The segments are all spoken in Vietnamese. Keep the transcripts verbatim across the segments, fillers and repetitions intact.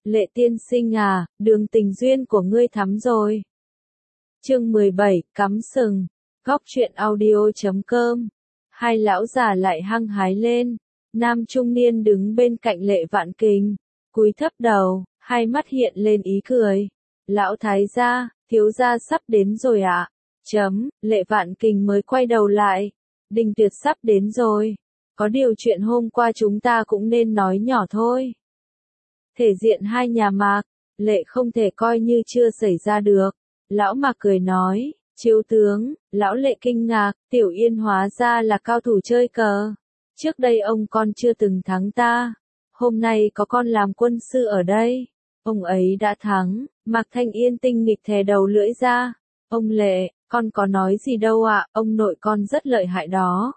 Lệ tiên sinh à, đường tình duyên của ngươi thắm rồi. Chương mười bảy, cắm sừng. Góc truyện audio chấm com. Hai lão già lại hăng hái lên. Nam trung niên đứng bên cạnh Lệ Vạn Kình, cúi thấp đầu, hai mắt hiện lên ý cười. Lão thái gia, thiếu gia sắp đến rồi ạ. À? Chấm, Lệ Vạn Kình mới quay đầu lại. Đình Tuyệt sắp đến rồi. Có điều chuyện hôm qua chúng ta cũng nên nói nhỏ thôi. Thể diện hai nhà Mạc, Lệ không thể coi như chưa xảy ra được. Lão Mạc cười nói, chiếu tướng, lão Lệ kinh ngạc, Tiểu Yên hóa ra là cao thủ chơi cờ. Trước đây ông con chưa từng thắng ta. Hôm nay có con làm quân sư ở đây. Ông ấy đã thắng. Mạc Thanh Yên tinh nghịch thè đầu lưỡi ra. Ông Lệ, con có nói gì đâu ạ, ông nội con rất lợi hại đó.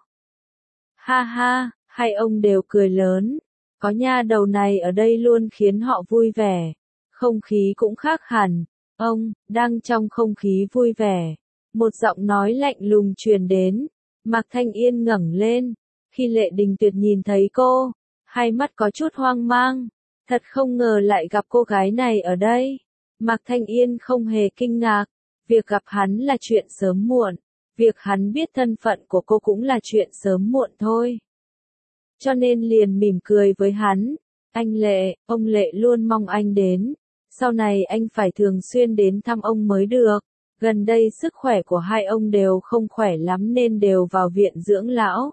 Ha ha, hai ông đều cười lớn. Có nha đầu này ở đây luôn khiến họ vui vẻ. Không khí cũng khác hẳn. Ông, đang trong không khí vui vẻ. Một giọng nói lạnh lùng truyền đến. Mạc Thanh Yên ngẩng lên. Khi Lệ Đình Tuyệt nhìn thấy cô, hai mắt có chút hoang mang. Thật không ngờ lại gặp cô gái này ở đây. Mạc Thanh Yên không hề kinh ngạc. Việc gặp hắn là chuyện sớm muộn. Việc hắn biết thân phận của cô cũng là chuyện sớm muộn thôi. Cho nên liền mỉm cười với hắn. Anh Lệ, ông Lệ luôn mong anh đến. Sau này anh phải thường xuyên đến thăm ông mới được. Gần đây sức khỏe của hai ông đều không khỏe lắm nên đều vào viện dưỡng lão.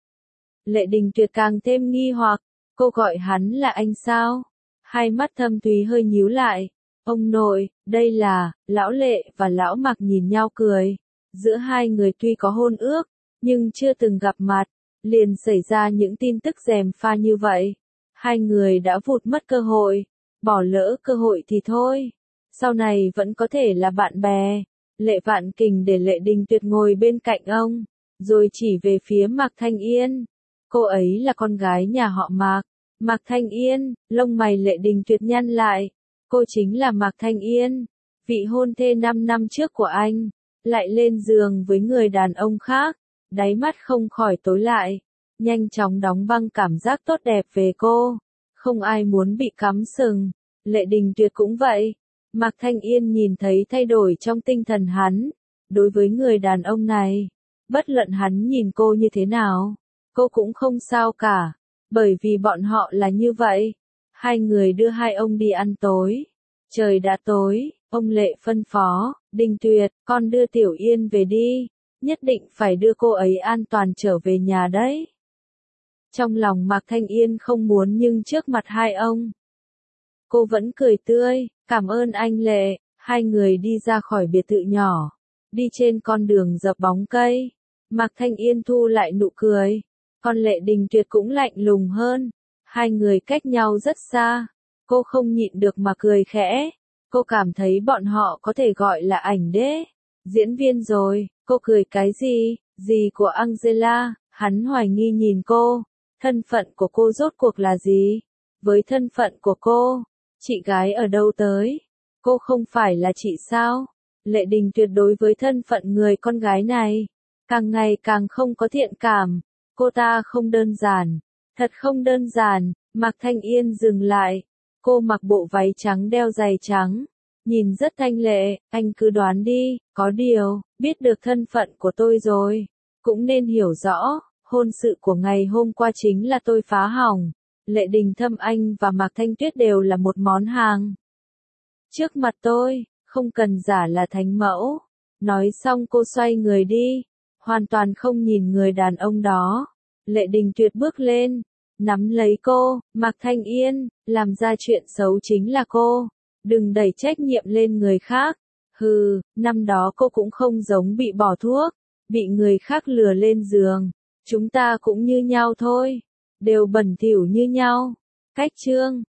Lệ Đình Tuyệt càng thêm nghi hoặc. Cô gọi hắn là anh sao? Hai mắt thâm thúy hơi nhíu lại. Ông nội, đây là, lão Lệ và lão Mạc nhìn nhau cười. Giữa hai người tuy có hôn ước, nhưng chưa từng gặp mặt. Liền xảy ra những tin tức gièm pha như vậy. Hai người đã vụt mất cơ hội. Bỏ lỡ cơ hội thì thôi. Sau này vẫn có thể là bạn bè. Lệ Vạn Kình để Lệ Đình Tuyệt ngồi bên cạnh ông. Rồi chỉ về phía Mạc Thanh Yên. Cô ấy là con gái nhà họ Mạc. Mạc Thanh Yên, lông mày Lệ Đình Tuyệt nhăn lại. Cô chính là Mạc Thanh Yên. Vị hôn thê năm năm trước của anh. Lại lên giường với người đàn ông khác. Đáy mắt không khỏi tối lại. Nhanh chóng đóng băng cảm giác tốt đẹp về cô. Không ai muốn bị cắm sừng. Lệ Đình Tuyệt cũng vậy. Mạc Thanh Yên nhìn thấy thay đổi trong tinh thần hắn. Đối với người đàn ông này, bất luận hắn nhìn cô như thế nào, cô cũng không sao cả. Bởi vì bọn họ là như vậy. Hai người đưa hai ông đi ăn tối. Trời đã tối, ông Lệ phân phó, Đình Tuyệt, con đưa Tiểu Yên về đi. Nhất định phải đưa cô ấy an toàn trở về nhà đấy. Trong lòng Mạc Thanh Yên không muốn nhưng trước mặt hai ông, cô vẫn cười tươi, cảm ơn anh Lệ. Hai người đi ra khỏi biệt thự nhỏ, đi trên con đường dập bóng cây. Mạc Thanh Yên thu lại nụ cười, còn Lệ Đình Tuyệt cũng lạnh lùng hơn. Hai người cách nhau rất xa, cô không nhịn được mà cười khẽ. Cô cảm thấy bọn họ có thể gọi là ảnh đế, diễn viên rồi. Cô cười cái gì, gì của Angela, hắn hoài nghi nhìn cô. Thân phận của cô rốt cuộc là gì? Với thân phận của cô, chị gái ở đâu tới? Cô không phải là chị sao? Lệ Đình Tuyệt đối với thân phận người con gái này, càng ngày càng không có thiện cảm. Cô ta không đơn giản, thật không đơn giản. Mạc Thanh Yên dừng lại. Cô mặc bộ váy trắng đeo giày trắng. Nhìn rất thanh lệ, anh cứ đoán đi, có điều, biết được thân phận của tôi rồi. Cũng nên hiểu rõ, hôn sự của ngày hôm qua chính là tôi phá hỏng. Lệ Đình Thâm Anh và Mạc Thanh Tuyết đều là một món hàng. Trước mặt tôi, không cần giả là thánh mẫu. Nói xong cô xoay người đi, hoàn toàn không nhìn người đàn ông đó. Lệ Đình Tuyệt bước lên, nắm lấy cô, Mạc Thanh Yên, làm ra chuyện xấu chính là cô. Đừng đẩy trách nhiệm lên người khác. Hừ, năm đó cô cũng không giống bị bỏ thuốc, bị người khác lừa lên giường. Chúng ta cũng như nhau thôi, đều bẩn thỉu như nhau. Cách chương